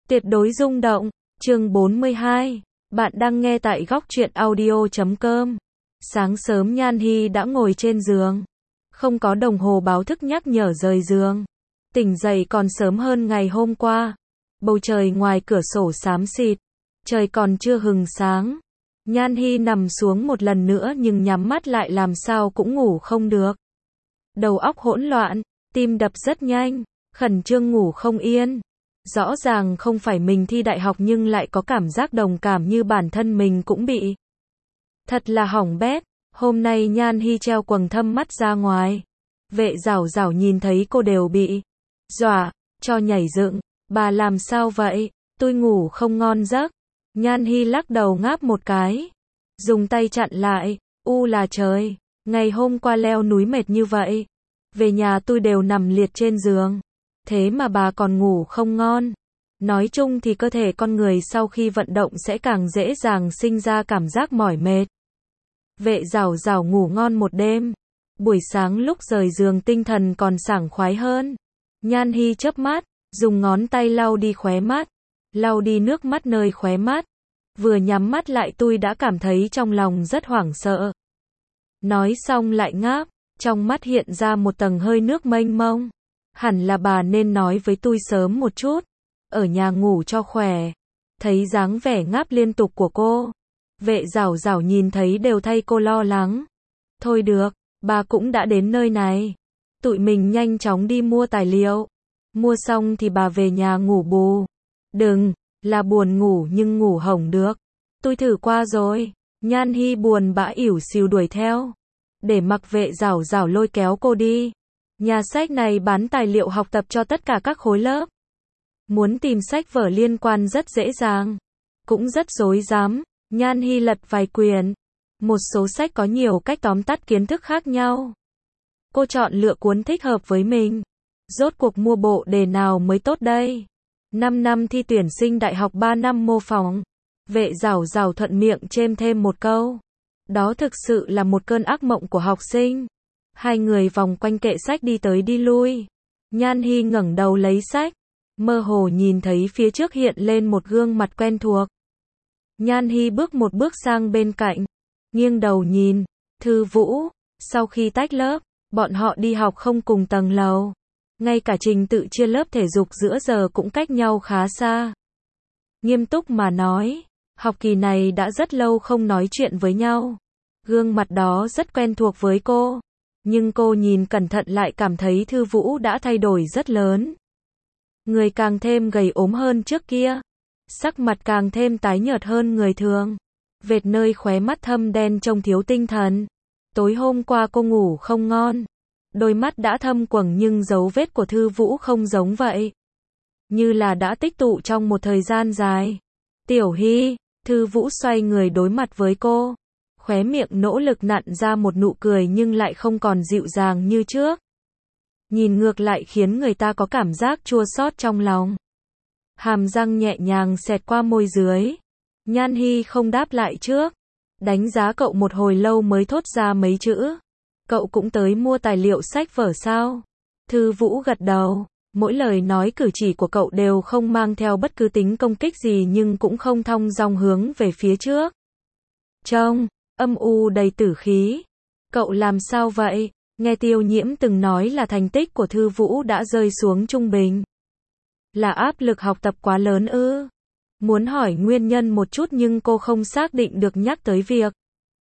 Tuyệt đối rung động. Chương 42. Bạn đang nghe tại góc truyện audio.com. Sáng sớm Nhan Hi đã ngồi trên giường. Không có đồng hồ báo thức nhắc nhở rời giường. Tỉnh dậy còn sớm hơn ngày hôm qua. Bầu trời ngoài cửa sổ xám xịt. Trời còn chưa hừng sáng. Nhan Hi nằm xuống một lần nữa nhưng nhắm mắt lại làm sao cũng ngủ không được. Đầu óc hỗn loạn, tim đập rất nhanh, khẩn trương ngủ không yên. Rõ ràng không phải mình thi đại học nhưng lại có cảm giác đồng cảm như bản thân mình cũng bị. Thật là hỏng bét. Hôm nay Nhan Hi treo quầng thâm mắt ra ngoài. Vệ Giảo Giảo nhìn thấy cô đều bị dọa cho nhảy dựng. Bà làm sao vậy? Tôi ngủ không ngon giấc. Nhan Hi lắc đầu ngáp một cái. Dùng tay chặn lại. Là trời. Ngày hôm qua leo núi mệt như vậy. Về nhà tôi đều nằm liệt trên giường. Thế mà bà còn ngủ không ngon. Nói chung thì cơ thể con người sau khi vận động sẽ càng dễ dàng sinh ra cảm giác mỏi mệt. Vệ Giảo Giảo ngủ ngon một đêm. Buổi sáng lúc rời giường tinh thần còn sảng khoái hơn. Nhan Hi chớp mắt, dùng ngón tay lau đi khóe mắt, lau đi nước mắt nơi khóe mắt. Vừa nhắm mắt lại tôi đã cảm thấy trong lòng rất hoảng sợ. Nói xong lại ngáp, trong mắt hiện ra một tầng hơi nước mênh mông. Hẳn là bà nên nói với tôi sớm một chút, ở nhà ngủ cho khỏe. Thấy dáng vẻ ngáp liên tục của cô, Vệ Giảo Giảo nhìn thấy đều thay cô lo lắng. Thôi được, bà cũng đã đến nơi này. Tụi mình nhanh chóng đi mua tài liệu. Mua xong thì bà về nhà ngủ bù. Đừng, là buồn ngủ nhưng ngủ hổng được. Tôi thử qua rồi. Nhan Hi buồn bã ỉu xìu đuổi theo. Để mặc Vệ Giảo Giảo lôi kéo cô đi. Nhà sách này bán tài liệu học tập cho tất cả các khối lớp. Muốn tìm sách vở liên quan rất dễ dàng. Cũng rất rối rắm. Nhan Hi lật vài quyển. Một số sách có nhiều cách tóm tắt kiến thức khác nhau. Cô chọn lựa cuốn thích hợp với mình. Rốt cuộc mua bộ đề nào mới tốt đây? 5 năm thi tuyển sinh đại học 3 năm mô phỏng. Vệ Giảo Giảo thuận miệng chêm thêm một câu. Đó thực sự là một cơn ác mộng của học sinh. Hai người vòng quanh kệ sách đi tới đi lui. Nhan Hi ngẩng đầu lấy sách. Mơ hồ nhìn thấy phía trước hiện lên một gương mặt quen thuộc. Nhan Hi bước một bước sang bên cạnh. Nghiêng đầu nhìn. Thư Vũ. Sau khi tách lớp, bọn họ đi học không cùng tầng lầu. Ngay cả trình tự chia lớp thể dục giữa giờ cũng cách nhau khá xa. Nghiêm túc mà nói, học kỳ này đã rất lâu không nói chuyện với nhau. Gương mặt đó rất quen thuộc với cô. Nhưng cô nhìn cẩn thận lại cảm thấy Thư Vũ đã thay đổi rất lớn. Người càng thêm gầy ốm hơn trước kia. Sắc mặt càng thêm tái nhợt hơn người thường. Vệt nơi khóe mắt thâm đen trông thiếu tinh thần. Tối hôm qua cô ngủ không ngon. Đôi mắt đã thâm quầng nhưng dấu vết của Thư Vũ không giống vậy. Như là đã tích tụ trong một thời gian dài. Tiểu Hi, Thư Vũ xoay người đối mặt với cô. Khóe miệng nỗ lực nặn ra một nụ cười nhưng lại không còn dịu dàng như trước. Nhìn ngược lại khiến người ta có cảm giác chua xót trong lòng. Hàm răng nhẹ nhàng xẹt qua môi dưới. Nhan Hi không đáp lại trước. Đánh giá cậu một hồi lâu mới thốt ra mấy chữ. Cậu cũng tới mua tài liệu sách vở sao? Thư Vũ gật đầu. Mỗi lời nói cử chỉ của cậu đều không mang theo bất cứ tính công kích gì nhưng cũng không thong dong hướng về phía trước. Trông âm u đầy tử khí. Cậu làm sao vậy? Nghe Tiêu Nhiễm từng nói là thành tích của Thư Vũ đã rơi xuống trung bình. Là áp lực học tập quá lớn ư? Muốn hỏi nguyên nhân một chút nhưng cô không xác định được nhắc tới việc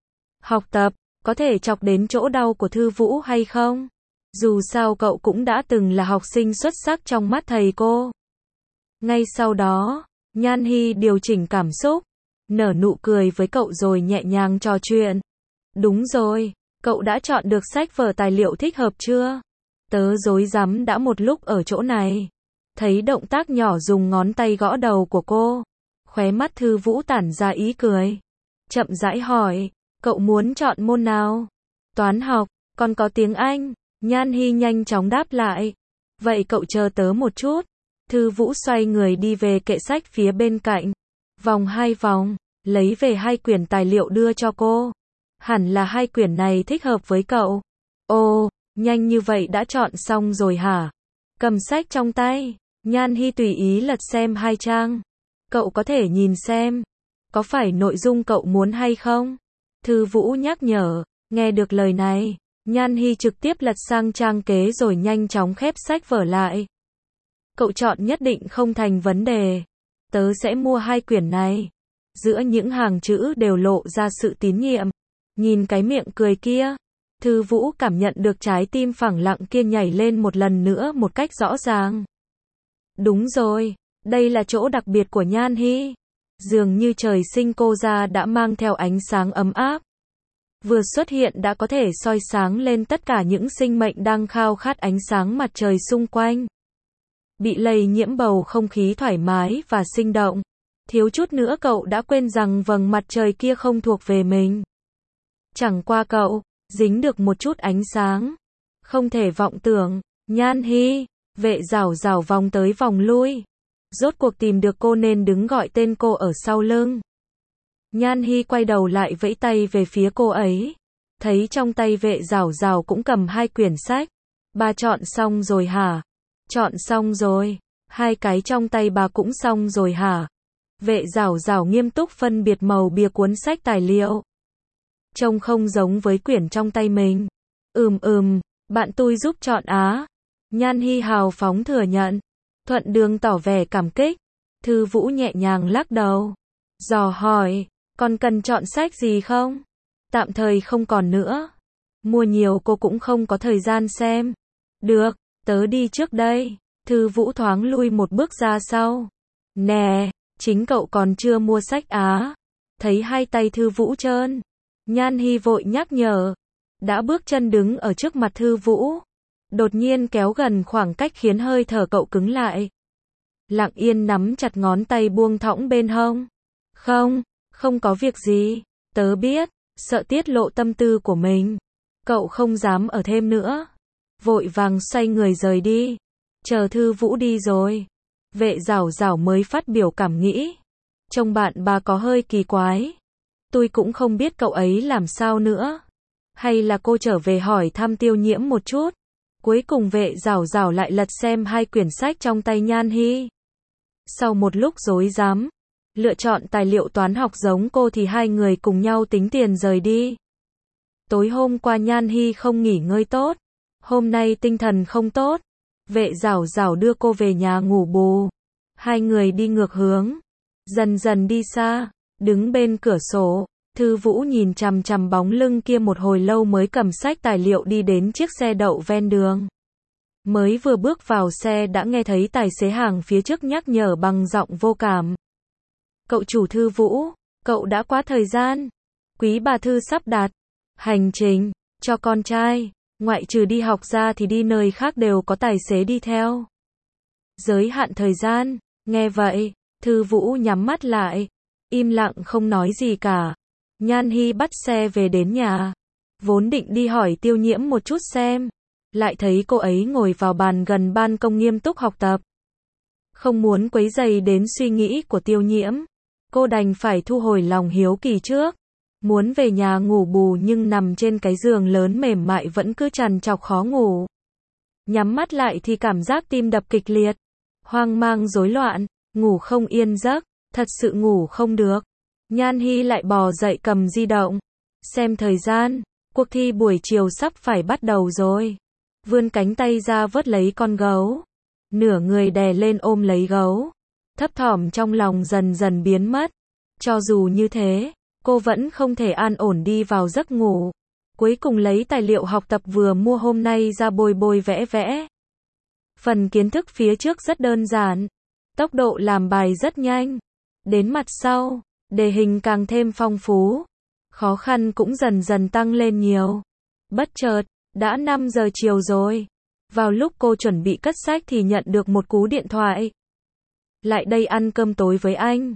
học tập có thể chọc đến chỗ đau của Thư Vũ hay không? Dù sao cậu cũng đã từng là học sinh xuất sắc trong mắt thầy cô. Ngay sau đó, Nhan Hi điều chỉnh cảm xúc, nở nụ cười với cậu rồi nhẹ nhàng trò chuyện. Đúng rồi, cậu đã chọn được sách vở tài liệu thích hợp chưa? Tớ rối rắm đã một lúc ở chỗ này. Thấy động tác nhỏ dùng ngón tay gõ đầu của cô. Khóe mắt Thư Vũ tản ra ý cười. Chậm rãi hỏi, cậu muốn chọn môn nào? Toán học, còn có tiếng Anh. Nhan Hi nhanh chóng đáp lại. Vậy cậu chờ tớ một chút. Thư Vũ xoay người đi về kệ sách phía bên cạnh. Vòng 2 vòng, lấy về 2 quyển tài liệu đưa cho cô. Hẳn là 2 quyển này thích hợp với cậu. Ồ, nhanh như vậy đã chọn xong rồi hả? Cầm sách trong tay, Nhan Hi tùy ý lật xem 2 trang. Cậu có thể nhìn xem. Có phải nội dung cậu muốn hay không? Thư Vũ nhắc nhở. Nghe được lời này, Nhan Hi trực tiếp lật sang trang kế rồi nhanh chóng khép sách vở lại. Cậu chọn nhất định không thành vấn đề. Tớ sẽ mua 2 quyển này. Giữa những hàng chữ đều lộ ra sự tín nhiệm. Nhìn cái miệng cười kia, Thư Vũ cảm nhận được trái tim phẳng lặng kia nhảy lên một lần nữa một cách rõ ràng. Đúng rồi, đây là chỗ đặc biệt của Nhan Hi. Dường như trời sinh cô ra đã mang theo ánh sáng ấm áp. Vừa xuất hiện đã có thể soi sáng lên tất cả những sinh mệnh đang khao khát ánh sáng mặt trời xung quanh. Bị lây nhiễm bầu không khí thoải mái và sinh động. Thiếu chút nữa cậu đã quên rằng vầng mặt trời kia không thuộc về mình. Chẳng qua cậu, dính được một chút ánh sáng. Không thể vọng tưởng, Nhan Hi, Vệ Giảo Giảo vòng tới vòng lui. Rốt cuộc tìm được cô nên đứng gọi tên cô ở sau lưng. Nhan Hi quay đầu lại vẫy tay về phía cô ấy. Thấy trong tay Vệ Giảo Giảo cũng cầm 2 quyển sách. Bà chọn xong rồi hả? Chọn xong rồi. 2 cái trong tay bà cũng xong rồi hả? Vệ Giảo Giảo nghiêm túc phân biệt màu bìa cuốn sách tài liệu. Trông không giống với quyển trong tay mình. Bạn tôi giúp chọn á. Nhan Hi hào phóng thừa nhận. Thuận Đường tỏ vẻ cảm kích. Thư Vũ nhẹ nhàng lắc đầu. Dò hỏi, còn cần chọn sách gì không? Tạm thời không còn nữa. Mua nhiều cô cũng không có thời gian xem. Được, tớ đi trước đây. Thư Vũ thoáng lui một bước ra sau. Nè, chính cậu còn chưa mua sách á. Thấy 2 tay Thư Vũ trơn. Nhan Hi vội nhắc nhở. Đã bước chân đứng ở trước mặt Thư Vũ. Đột nhiên kéo gần khoảng cách khiến hơi thở cậu cứng lại. Lặng yên nắm chặt ngón tay buông thõng bên hông. Không có việc gì. Tớ biết, sợ tiết lộ tâm tư của mình. Cậu không dám ở thêm nữa. Vội vàng xoay người rời đi. Chờ Thư Vũ đi rồi. Vệ Giảo Giảo mới phát biểu cảm nghĩ. Trông bạn bà có hơi kỳ quái. Tôi cũng không biết cậu ấy làm sao nữa. Hay là cô trở về hỏi thăm Tiêu Nhiễm một chút. Cuối cùng Vệ Giảo Giảo lại lật xem 2 quyển sách trong tay Nhan Hi. Sau một lúc rối rắm, lựa chọn tài liệu toán học giống cô thì 2 người cùng nhau tính tiền rời đi. Tối hôm qua Nhan Hi không nghỉ ngơi tốt. Hôm nay tinh thần không tốt. Vệ Giảo Giảo đưa cô về nhà ngủ bù. 2 người đi ngược hướng. Dần dần đi xa. Đứng bên cửa sổ. Thư Vũ nhìn chằm chằm bóng lưng kia một hồi lâu mới cầm sách tài liệu đi đến chiếc xe đậu ven đường. Mới vừa bước vào xe đã nghe thấy tài xế hàng phía trước nhắc nhở bằng giọng vô cảm. Cậu chủ Thư Vũ, cậu đã quá thời gian. Quý bà Thư sắp đặt hành trình cho con trai, ngoại trừ đi học ra thì đi nơi khác đều có tài xế đi theo. Giới hạn thời gian, nghe vậy, Thư Vũ nhắm mắt lại, im lặng không nói gì cả. Nhan Hi bắt xe về đến nhà. Vốn định đi hỏi Tiêu Nhiễm một chút xem. Lại thấy cô ấy ngồi vào bàn gần ban công nghiêm túc học tập. Không muốn quấy rầy đến suy nghĩ của Tiêu Nhiễm. Cô đành phải thu hồi lòng hiếu kỳ trước. Muốn về nhà ngủ bù nhưng nằm trên cái giường lớn mềm mại vẫn cứ trằn trọc khó ngủ. Nhắm mắt lại thì cảm giác tim đập kịch liệt. Hoang mang rối loạn, ngủ không yên giấc, thật sự ngủ không được. Nhan Hi lại bò dậy cầm di động. Xem thời gian, cuộc thi buổi chiều sắp phải bắt đầu rồi. Vươn cánh tay ra vớt lấy con gấu. Nửa người đè lên ôm lấy gấu. Thấp thỏm trong lòng dần dần biến mất. Cho dù như thế, cô vẫn không thể an ổn đi vào giấc ngủ. Cuối cùng lấy tài liệu học tập vừa mua hôm nay ra bôi bôi vẽ vẽ. Phần kiến thức phía trước rất đơn giản. Tốc độ làm bài rất nhanh. Đến mặt sau, đề hình càng thêm phong phú. Khó khăn cũng dần dần tăng lên nhiều. Bất chợt, đã 5 giờ chiều rồi. Vào lúc cô chuẩn bị cất sách thì nhận được một cú điện thoại. Lại đây ăn cơm tối với anh.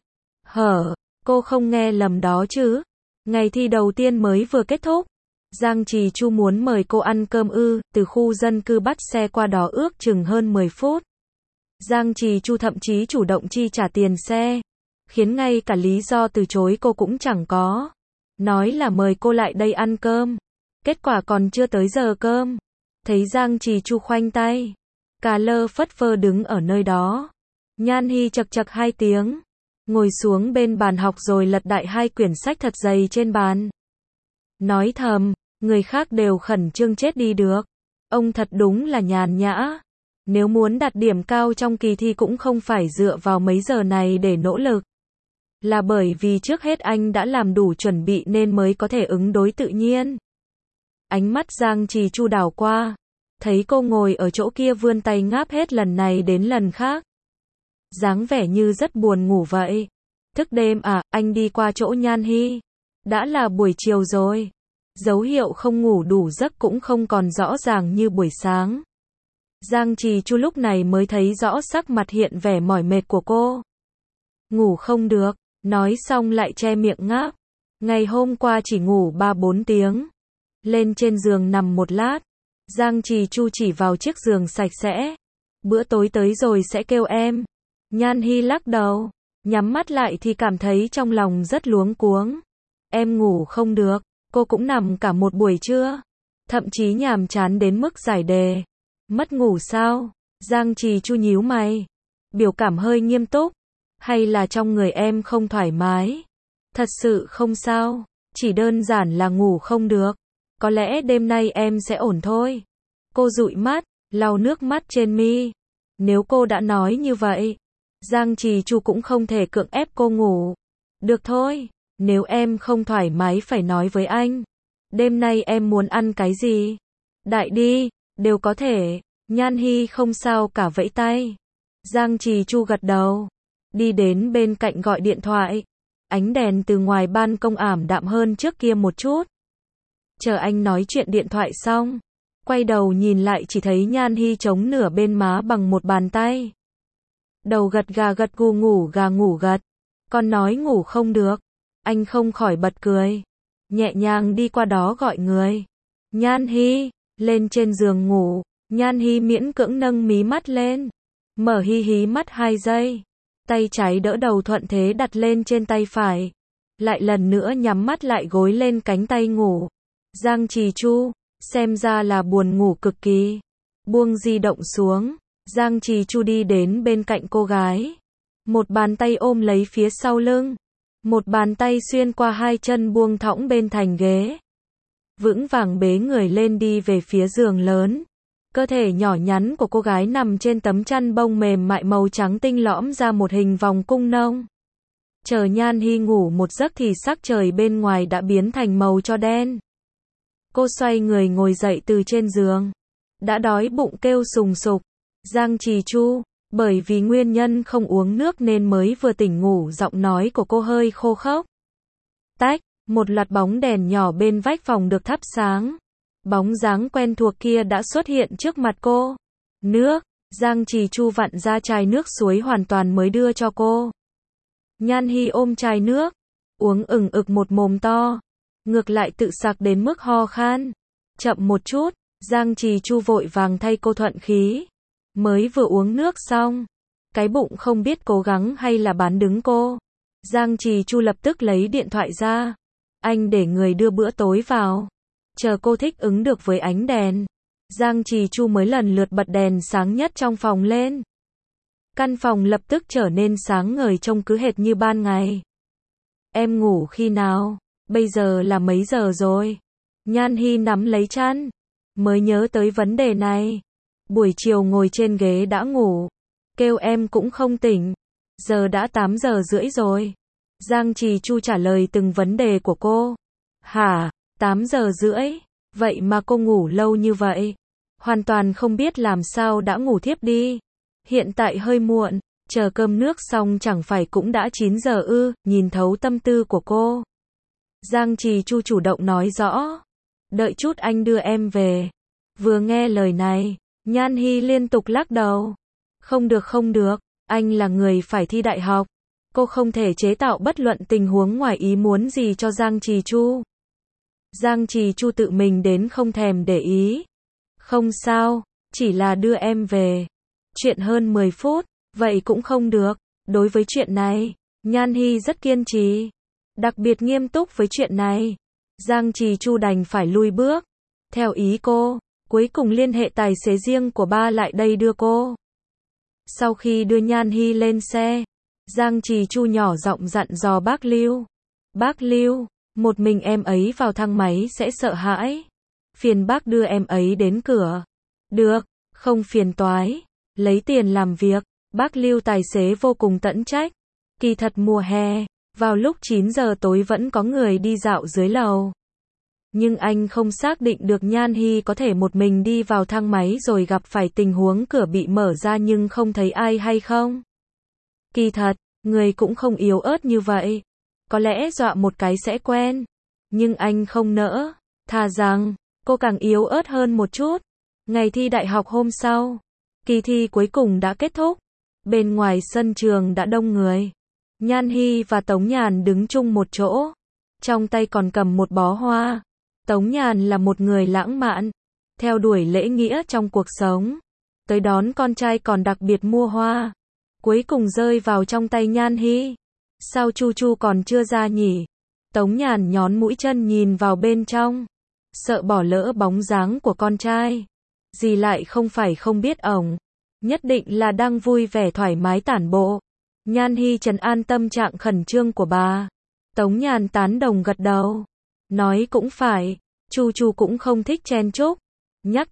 Cô không nghe lầm đó chứ. Ngày thi đầu tiên mới vừa kết thúc. Giang Trì Chu muốn mời cô ăn cơm từ khu dân cư bắt xe qua đó ước chừng hơn 10 phút. Giang Trì Chu thậm chí chủ động chi trả tiền xe. Khiến ngay cả lý do từ chối cô cũng chẳng có. Nói là mời cô lại đây ăn cơm. Kết quả còn chưa tới giờ cơm. Thấy Giang Trì Chu khoanh tay. cà lơ phất phơ đứng ở nơi đó. Nhan Hi chậc chậc 2 tiếng, ngồi xuống bên bàn học rồi lật đại 2 quyển sách thật dày trên bàn. Nói thầm, người khác đều khẩn trương chết đi được. Ông thật đúng là nhàn nhã. Nếu muốn đạt điểm cao trong kỳ thi cũng không phải dựa vào mấy giờ này để nỗ lực. Là bởi vì trước hết anh đã làm đủ chuẩn bị nên mới có thể ứng đối tự nhiên. Ánh mắt Giang Trì Chu đảo qua, thấy cô ngồi ở chỗ kia vươn tay ngáp hết lần này đến lần khác. Dáng vẻ như rất buồn ngủ vậy. Thức đêm à, anh đi qua chỗ Nhan Hi. Đã là buổi chiều rồi. Dấu hiệu không ngủ đủ giấc cũng không còn rõ ràng như buổi sáng. Giang Trì Chu lúc này mới thấy rõ sắc mặt hiện vẻ mỏi mệt của cô. Ngủ không được, nói xong lại che miệng ngáp. Ngày hôm qua chỉ ngủ 3-4 tiếng. Lên trên giường nằm một lát. Giang Trì Chu chỉ vào chiếc giường sạch sẽ. Bữa tối tới rồi sẽ kêu em. Nhan Hi lắc đầu. Nhắm mắt lại thì cảm thấy trong lòng rất luống cuống. Em ngủ không được. Cô cũng nằm cả một buổi trưa. Thậm chí nhàm chán đến mức giải đề. Mất ngủ sao? Giang Trì Chu nhíu mày. Biểu cảm hơi nghiêm túc. Hay là trong người em không thoải mái? Thật sự không sao. Chỉ đơn giản là ngủ không được. Có lẽ đêm nay em sẽ ổn thôi. Cô dụi mắt, lau nước mắt trên mi. Nếu cô đã nói như vậy, Giang Trì Chu cũng không thể cưỡng ép cô ngủ. Được thôi, nếu em không thoải mái phải nói với anh. Đêm nay em muốn ăn cái gì? Đại đi, đều có thể. Nhan Hi không sao cả vẫy tay. Giang Trì Chu gật đầu. Đi đến bên cạnh gọi điện thoại. Ánh đèn từ ngoài ban công ảm đạm hơn trước kia một chút. Chờ anh nói chuyện điện thoại xong, quay đầu nhìn lại chỉ thấy Nhan Hi chống nửa bên má bằng một bàn tay. Đầu gật gà gật gù ngủ gà ngủ gật. Con nói ngủ không được. Anh không khỏi bật cười. Nhẹ nhàng đi qua đó gọi người. Nhan Hi, lên trên giường ngủ. Nhan Hi miễn cưỡng nâng mí mắt lên. Mở hi hí mắt 2 giây. Tay trái đỡ đầu thuận thế đặt lên trên tay phải. Lại lần nữa nhắm mắt lại gối lên cánh tay ngủ. Giang Trì Chu, xem ra là buồn ngủ cực kỳ. Buông di động xuống, Giang Trì Chu đi đến bên cạnh cô gái. Một bàn tay ôm lấy phía sau lưng. Một bàn tay xuyên qua 2 chân buông thõng bên thành ghế. Vững vàng bế người lên đi về phía giường lớn. Cơ thể nhỏ nhắn của cô gái nằm trên tấm chăn bông mềm mại màu trắng tinh lõm ra một hình vòng cung nông. Chờ Nhan Hi ngủ một giấc thì sắc trời bên ngoài đã biến thành màu cho đen. Cô xoay người ngồi dậy từ trên giường. Đã đói bụng kêu sùng sục. Giang Trì Chu, bởi vì nguyên nhân không uống nước nên mới vừa tỉnh ngủ, giọng nói của cô hơi khô khốc. Tách, một loạt bóng đèn nhỏ bên vách phòng được thắp sáng. Bóng dáng quen thuộc kia đã xuất hiện trước mặt cô. Nước, Giang Trì Chu vặn ra chai nước suối hoàn toàn mới đưa cho cô. Nhan Hi ôm chai nước, uống ừng ực một mồm to. Ngược lại tự sặc đến mức ho khan. Chậm một chút, Giang Trì Chu vội vàng thay cô thuận khí. Mới vừa uống nước xong, cái bụng không biết cố gắng hay là bán đứng cô. Giang Trì Chu lập tức lấy điện thoại ra. Anh để người đưa bữa tối vào. Chờ cô thích ứng được với ánh đèn, Giang Trì Chu mới lần lượt bật đèn sáng nhất trong phòng lên. Căn phòng lập tức trở nên sáng ngời trông cứ hệt như ban ngày. Em ngủ khi nào? Bây giờ là mấy giờ rồi? Nhan Hi nắm lấy chăn, mới nhớ tới vấn đề này. Buổi chiều ngồi trên ghế đã ngủ, kêu em cũng không tỉnh. Giờ đã 8 giờ rưỡi rồi. Giang Trì Chu trả lời từng vấn đề của cô. Hả? 8 giờ rưỡi? Vậy mà cô ngủ lâu như vậy? Hoàn toàn không biết làm sao đã ngủ thiếp đi. Hiện tại hơi muộn, chờ cơm nước xong chẳng phải cũng đã 9 giờ ư? Nhìn thấu tâm tư của cô, Giang Trì Chu chủ động nói rõ. Đợi chút anh đưa em về. Vừa nghe lời này, Nhan Hi liên tục lắc đầu. Không được không được, anh là người phải thi đại học. Cô không thể chế tạo bất luận tình huống ngoài ý muốn gì cho Giang Trì Chu. Giang Trì Chu tự mình đến không thèm để ý. Không sao, chỉ là đưa em về. Chuyện hơn 10 phút, vậy cũng không được. Đối với chuyện này, Nhan Hi rất kiên trì. Đặc biệt nghiêm túc với chuyện này. Giang Trì Chu đành phải lui bước. Theo ý cô, Cuối cùng liên hệ tài xế riêng của ba lại đây đưa cô. Sau khi đưa Nhan Hy lên xe, Giang Trì Chu nhỏ giọng dặn dò bác Lưu. Bác Lưu, một mình em ấy vào thang máy sẽ sợ hãi. Phiền bác đưa em ấy đến cửa. Được, không phiền toái. Lấy tiền làm việc. Bác Lưu tài xế vô cùng tận trách. Kỳ thật mùa hè, vào lúc 9 giờ tối vẫn có người đi dạo dưới lầu. Nhưng anh không xác định được Nhan Hy có thể một mình đi vào thang máy rồi gặp phải tình huống cửa bị mở ra nhưng không thấy ai hay không. Kỳ thật, người cũng không yếu ớt như vậy. Có lẽ dọa một cái sẽ quen. Nhưng anh không nỡ. Thà rằng, cô càng yếu ớt hơn một chút. Ngày thi đại học hôm sau, kỳ thi cuối cùng đã kết thúc. Bên ngoài sân trường đã đông người. Nhan Hy và Tống Nhàn đứng chung một chỗ. Trong tay còn cầm một bó hoa. Tống Nhàn là một người lãng mạn, theo đuổi lễ nghĩa trong cuộc sống. Tới đón con trai còn đặc biệt mua hoa. Cuối cùng rơi vào trong tay Nhan Hy. Sao Chu Chu còn chưa ra nhỉ? Tống Nhàn nhón mũi chân nhìn vào bên trong. Sợ bỏ lỡ bóng dáng của con trai. Dì lại không phải không biết ổng. Nhất định là đang vui vẻ thoải mái tản bộ. Nhan Hy trấn an tâm trạng khẩn trương của bà. Tống Nhàn tán đồng gật đầu. Nói cũng phải, Chu Chu cũng không thích chen chúc. Nhắc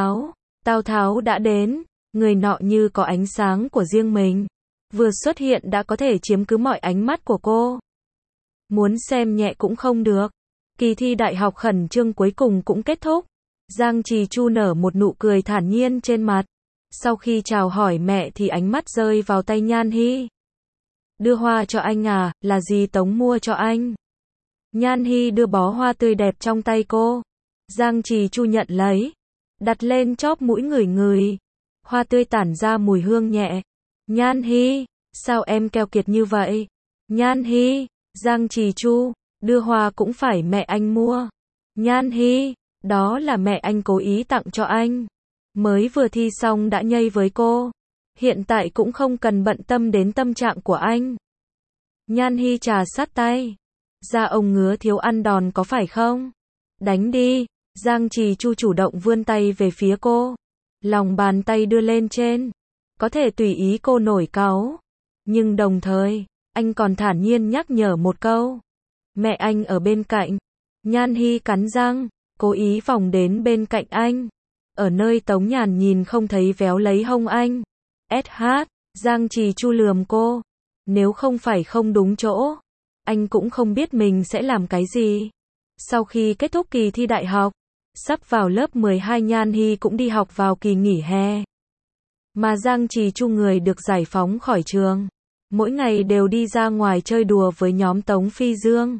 Tào Tháo đã đến, người nọ như có ánh sáng của riêng mình. Vừa xuất hiện đã có thể chiếm cứ mọi ánh mắt của cô. Muốn xem nhẹ cũng không được. Kỳ thi đại học khẩn trương cuối cùng cũng kết thúc. Giang Trì Chu nở một nụ cười thản nhiên trên mặt. Sau khi chào hỏi mẹ thì ánh mắt rơi vào tay Nhan Hy. Đưa hoa cho anh à, là gì Tống mua cho anh? Nhan Hy đưa bó hoa tươi đẹp trong tay cô. Giang Trì Chu nhận lấy, đặt lên chóp mũi ngửi. Hoa tươi tản ra mùi hương nhẹ. Nhan Hy, sao em keo kiệt như vậy? Nhan Hy, Giang Trì Chu, đưa hoa cũng phải mẹ anh mua. Nhan Hy, đó là mẹ anh cố ý tặng cho anh. Mới vừa thi xong đã nhây với cô. Hiện tại cũng không cần bận tâm đến tâm trạng của anh. Nhan Hy trà sát tay. Da ông ngứa thiếu ăn đòn có phải không? Đánh đi. Giang Trì Chu chủ động vươn tay về phía cô. Lòng bàn tay đưa lên trên. Có thể tùy ý cô nổi cáu. Nhưng đồng thời, anh còn thản nhiên nhắc nhở một câu. Mẹ anh ở bên cạnh. Nhan Hy cắn răng, cố ý vòng đến bên cạnh anh. Ở nơi Tống Nhàn nhìn không thấy véo lấy hông anh. SH, Giang Trì Chu lườm cô. Nếu không phải không đúng chỗ, anh cũng không biết mình sẽ làm cái gì. Sau khi kết thúc kỳ thi đại học, sắp vào lớp 12 Nhan Hy cũng đi học vào kỳ nghỉ hè. Mà Giang Trì Chu người được giải phóng khỏi trường. Mỗi ngày đều đi ra ngoài chơi đùa với nhóm Tống Phi Dương.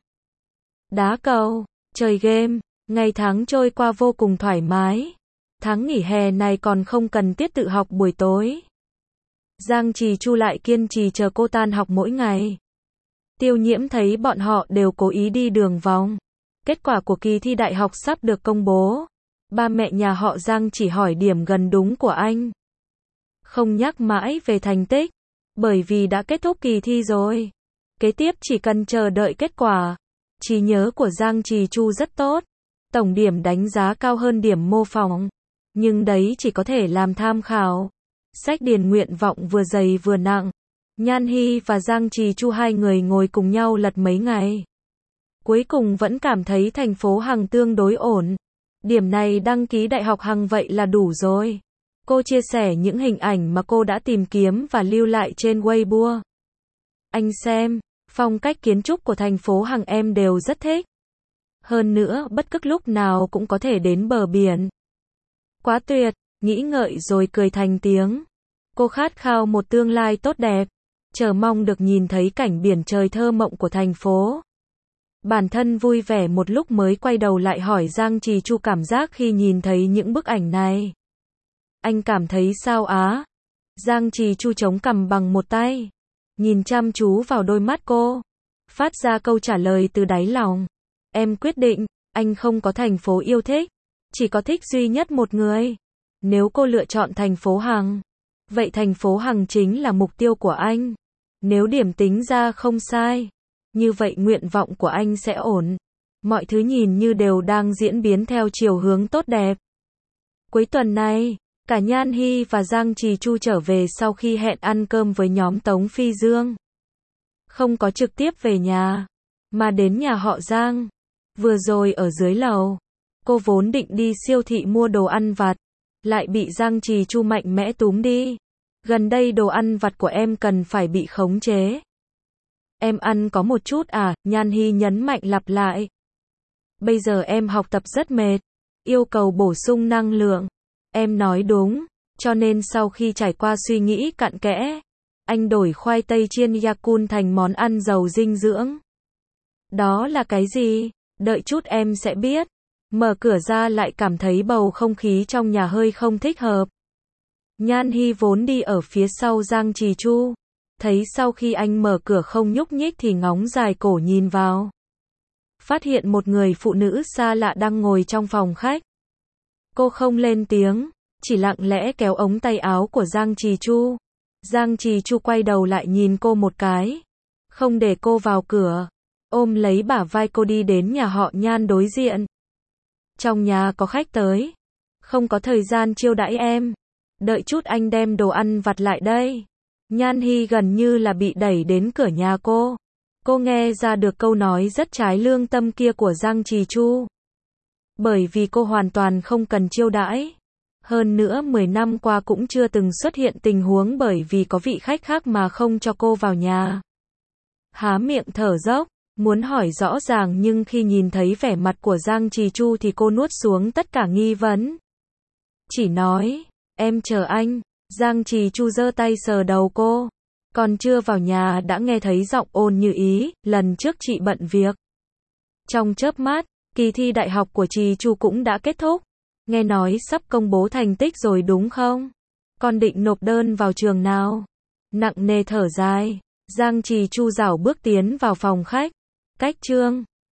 Đá cầu, chơi game, ngày tháng trôi qua vô cùng thoải mái. Tháng nghỉ hè này còn không cần tiết tự học buổi tối. Giang Trì Chu lại kiên trì chờ cô tan học mỗi ngày. Tiêu Nhiễm thấy bọn họ đều cố ý đi đường vòng. Kết quả của kỳ thi đại học sắp được công bố. Ba mẹ nhà họ Giang chỉ hỏi điểm gần đúng của anh. Không nhắc mãi về thành tích. Bởi vì đã kết thúc kỳ thi rồi. Kế tiếp chỉ cần chờ đợi kết quả. Trí nhớ của Giang Trì Chu rất tốt. Tổng điểm đánh giá cao hơn điểm mô phỏng. Nhưng đấy chỉ có thể làm tham khảo. Sách điền nguyện vọng vừa dày vừa nặng. Nhan Hy và Giang Trì Chu hai người ngồi cùng nhau lật mấy ngày. Cuối cùng vẫn cảm thấy thành phố Hằng tương đối ổn. Điểm này đăng ký đại học Hằng vậy là đủ rồi. Cô chia sẻ những hình ảnh mà cô đã tìm kiếm và lưu lại trên Weibo. Anh xem, phong cách kiến trúc của thành phố Hằng em đều rất thích. Hơn nữa, bất cứ lúc nào cũng có thể đến bờ biển. Quá tuyệt, nghĩ ngợi rồi cười thành tiếng. Cô khát khao một tương lai tốt đẹp, chờ mong được nhìn thấy cảnh biển trời thơ mộng của thành phố. Bản thân vui vẻ một lúc mới quay đầu lại hỏi Giang Trì Chu cảm giác khi nhìn thấy những bức ảnh này. Anh cảm thấy sao á? Giang Trì Chu chống cằm bằng một tay, nhìn chăm chú vào đôi mắt cô, phát ra câu trả lời từ đáy lòng. Em quyết định, anh không có thành phố yêu thích, chỉ có thích duy nhất một người. Nếu cô lựa chọn thành phố Hằng, vậy thành phố Hằng chính là mục tiêu của anh. Nếu điểm tính ra không sai, như vậy nguyện vọng của anh sẽ ổn. Mọi thứ nhìn như đều đang diễn biến theo chiều hướng tốt đẹp. Cuối tuần này, cả Nhan Hy và Giang Trì Chu trở về sau khi hẹn ăn cơm với nhóm Tống Phi Dương. Không có trực tiếp về nhà, mà đến nhà họ Giang. Vừa rồi ở dưới lầu, cô vốn định đi siêu thị mua đồ ăn vặt, lại bị Giang Trì Chu mạnh mẽ túm đi. Gần đây đồ ăn vặt của em cần phải bị khống chế. Em ăn có một chút à, Nhan Hy nhấn mạnh lặp lại. Bây giờ em học tập rất mệt, yêu cầu bổ sung năng lượng. Em nói đúng, cho nên sau khi trải qua suy nghĩ cặn kẽ, anh đổi khoai tây chiên Yakun thành món ăn giàu dinh dưỡng. Đó là cái gì? Đợi chút em sẽ biết. Mở cửa ra lại cảm thấy bầu không khí trong nhà hơi không thích hợp. Nhan Hy vốn đi ở phía sau Giang Trì Chu, thấy sau khi anh mở cửa không nhúc nhích thì ngóng dài cổ nhìn vào. Phát hiện một người phụ nữ xa lạ đang ngồi trong phòng khách. Cô không lên tiếng, chỉ lặng lẽ kéo ống tay áo của Giang Trì Chu. Giang Trì Chu quay đầu lại nhìn cô một cái, không để cô vào cửa, ôm lấy bả vai cô đi đến nhà họ Nhan đối diện. Trong nhà có khách tới, không có thời gian chiêu đãi em, đợi chút anh đem đồ ăn vặt lại đây. Nhan Hy gần như là bị đẩy đến cửa nhà cô. Cô nghe ra được câu nói rất trái lương tâm kia của Giang Trì Chu. Bởi vì cô hoàn toàn không cần chiêu đãi. Hơn nữa 10 năm qua cũng chưa từng xuất hiện tình huống bởi vì có vị khách khác mà không cho cô vào nhà. Há miệng thở dốc, muốn hỏi rõ ràng nhưng khi nhìn thấy vẻ mặt của Giang Trì Chu thì cô nuốt xuống tất cả nghi vấn. Chỉ nói, em chờ anh. Giang Trì Chu giơ tay sờ đầu cô. Còn chưa vào nhà đã nghe thấy giọng ôn như ý, lần trước chị bận việc. Trong chớp mắt, kỳ thi đại học của Trì Chu cũng đã kết thúc. Nghe nói sắp công bố thành tích rồi đúng không? Con định nộp đơn vào trường nào? Nặng nề thở dài, Giang Trì Chu rảo bước tiến vào phòng khách. Cách chương